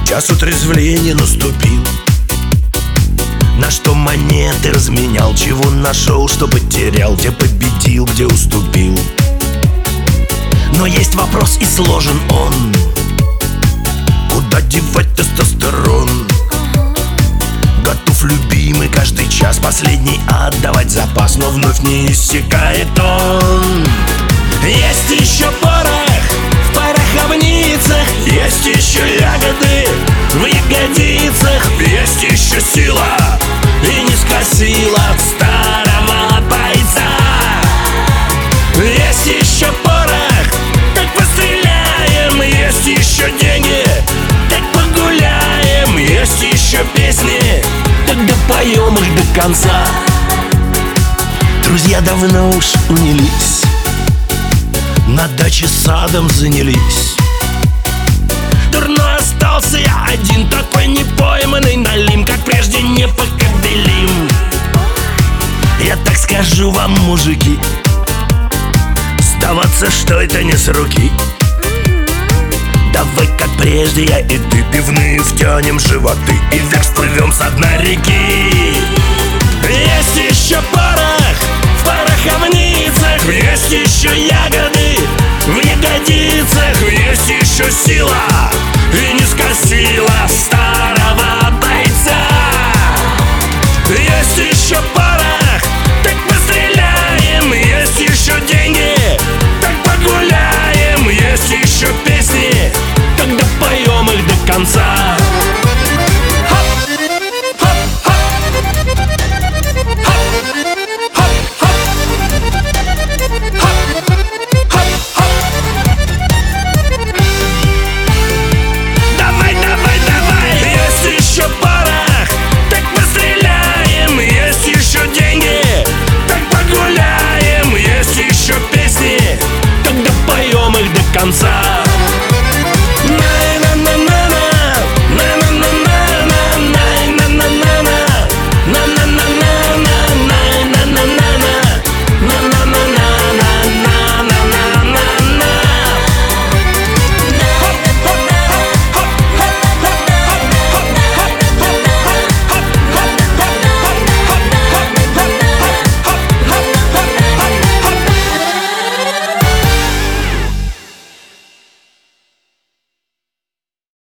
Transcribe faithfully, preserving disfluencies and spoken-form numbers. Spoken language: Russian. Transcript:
час утрезвления наступил. На что монеты разменял, чего нашел, что потерял, где победил, где уступил. Но есть вопрос, и сложен он: куда девать тестостерон? Готов, любимый, каждый час последний отдавать запас, но вновь не иссякает он. Есть еще порох в пороховницах, есть еще ягоды в ягодицах, есть еще сила и низкая сила от старого бойца. Есть еще порох, так постреляем, есть еще деньги, так погуляем, есть еще песни, тогда поем их до конца. Друзья давно уж унялись, на даче садом занялись. Дурной остался я один, такой непойманный налим, как прежде не покобелим. Я так скажу вам, мужики, сдаваться, что это не с руки. Давай, как прежде, я и ты, пивные втянем животы и вверх всплывем с дна реки. Есть еще порох в пороховницах, есть еще ягоды в ягодицах, есть еще сила